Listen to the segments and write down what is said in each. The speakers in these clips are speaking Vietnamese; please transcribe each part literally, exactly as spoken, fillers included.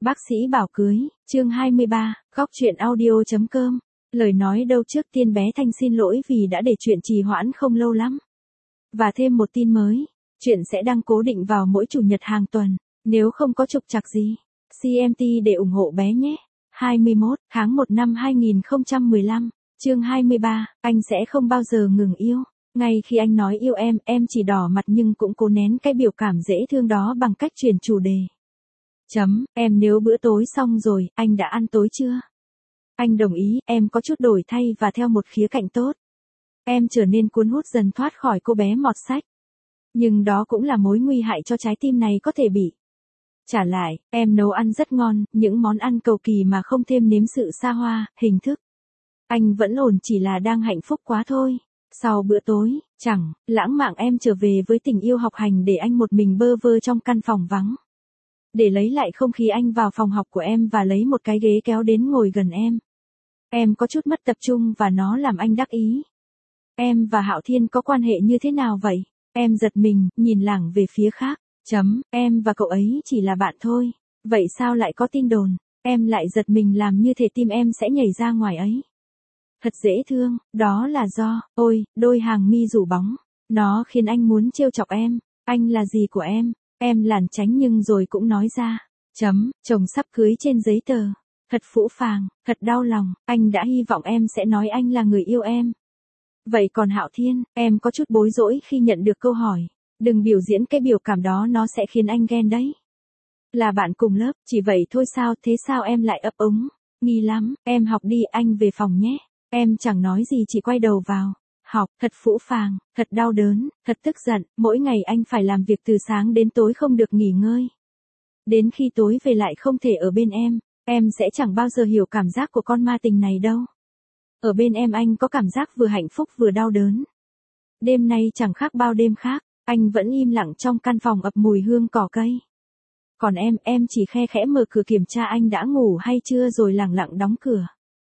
Bác sĩ bảo cưới, chương hai mươi ba, góc chuyện audio chấm com. Lời nói đâu trước tiên bé Thanh xin lỗi vì đã để chuyện trì hoãn không lâu lắm. Và thêm một tin mới, chuyện sẽ đăng cố định vào mỗi chủ nhật hàng tuần, nếu không có trục trặc gì. xê em tê để ủng hộ bé nhé. hai mươi mốt tháng một năm hai nghìn không trăm mười lăm, chương hai mươi ba, anh sẽ không bao giờ ngừng yêu. Ngay khi anh nói yêu em, em chỉ đỏ mặt nhưng cũng cố nén cái biểu cảm dễ thương đó bằng cách chuyển chủ đề. Chấm, em nếu bữa tối xong rồi, anh đã ăn tối chưa? Anh đồng ý, em có chút đổi thay và theo một khía cạnh tốt. Em trở nên cuốn hút dần thoát khỏi cô bé mọt sách. Nhưng đó cũng là mối nguy hại cho trái tim này có thể bị. Trả lại, em nấu ăn rất ngon, những món ăn cầu kỳ mà không thêm nếm sự xa hoa, hình thức. Anh vẫn ổn, chỉ là đang hạnh phúc quá thôi. Sau bữa tối, chẳng, lãng mạn em trở về với tình yêu học hành để anh một mình bơ vơ trong căn phòng vắng. Để lấy lại không khí anh vào phòng học của em và lấy một cái ghế kéo đến ngồi gần em. Em có chút mất tập trung và nó làm anh đắc ý. Em và Hạo Thiên có quan hệ như thế nào vậy? Em giật mình, nhìn lảng về phía khác. Chấm, em và cậu ấy chỉ là bạn thôi. Vậy sao lại có tin đồn? Em lại giật mình làm như thể tim em sẽ nhảy ra ngoài ấy. Thật dễ thương, đó là do, ôi, đôi hàng mi rủ bóng. Nó khiến anh muốn trêu chọc em. Anh là gì của em? Em lảng tránh nhưng rồi cũng nói ra. Chấm, chồng sắp cưới trên giấy tờ. Thật phũ phàng, thật đau lòng, anh đã hy vọng em sẽ nói anh là người yêu em. Vậy còn Hạo Thiên, em có chút bối rối khi nhận được câu hỏi. Đừng biểu diễn cái biểu cảm đó, nó sẽ khiến anh ghen đấy. Là bạn cùng lớp, chỉ vậy thôi sao, thế sao em lại ấp úng? Nghi lắm, em học đi, anh về phòng nhé. Em chẳng nói gì, chỉ quay đầu vào. Học, thật phũ phàng, thật đau đớn, thật tức giận, mỗi ngày anh phải làm việc từ sáng đến tối không được nghỉ ngơi. Đến khi tối về lại không thể ở bên em, em sẽ chẳng bao giờ hiểu cảm giác của con ma tình này đâu. Ở bên em anh có cảm giác vừa hạnh phúc vừa đau đớn. Đêm nay chẳng khác bao đêm khác, anh vẫn im lặng trong căn phòng ập mùi hương cỏ cây. Còn em, em chỉ khe khẽ mở cửa kiểm tra anh đã ngủ hay chưa rồi lẳng lặng đóng cửa.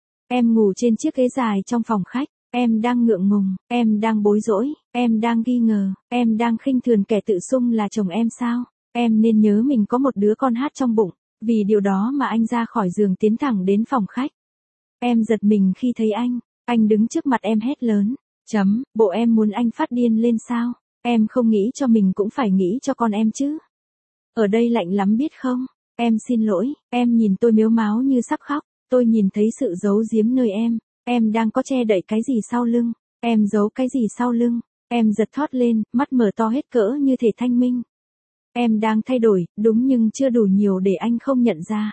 Em ngủ trên chiếc ghế dài trong phòng khách. Em đang ngượng ngùng, em đang bối rối, em đang nghi ngờ, em đang khinh thường kẻ tự xưng là chồng em sao? Em nên nhớ mình có một đứa con hát trong bụng, vì điều đó mà anh ra khỏi giường tiến thẳng đến phòng khách. Em giật mình khi thấy anh, anh đứng trước mặt em hét lớn. Chấm, bộ em muốn anh phát điên lên sao? Em không nghĩ cho mình cũng phải nghĩ cho con em chứ. Ở đây lạnh lắm biết không? Em xin lỗi, em nhìn tôi mếu máo như sắp khóc, tôi nhìn thấy sự giấu giếm nơi em. Em đang có che đậy cái gì sau lưng? Em giấu cái gì sau lưng? Em giật thót lên, mắt mở to hết cỡ như thể thanh minh. Em đang thay đổi, đúng nhưng chưa đủ nhiều để anh không nhận ra.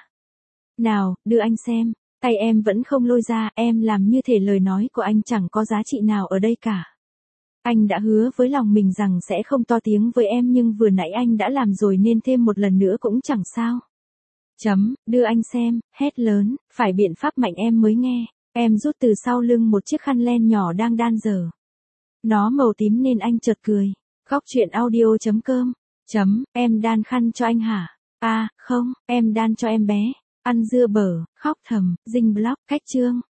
Nào, đưa anh xem. Tay em vẫn không lôi ra, em làm như thể lời nói của anh chẳng có giá trị nào ở đây cả. Anh đã hứa với lòng mình rằng sẽ không to tiếng với em nhưng vừa nãy anh đã làm rồi nên thêm một lần nữa cũng chẳng sao. Chấm, đưa anh xem, hét lớn, phải biện pháp mạnh em mới nghe. Em rút từ sau lưng một chiếc khăn len nhỏ đang đan dở. Nó màu tím nên anh chợt cười. Góc chuyện audio chấm com. Chấm, em đan khăn cho anh hả? À, không, em đan cho em bé. Ăn dưa bở, khóc thầm, dinh block, cách chương.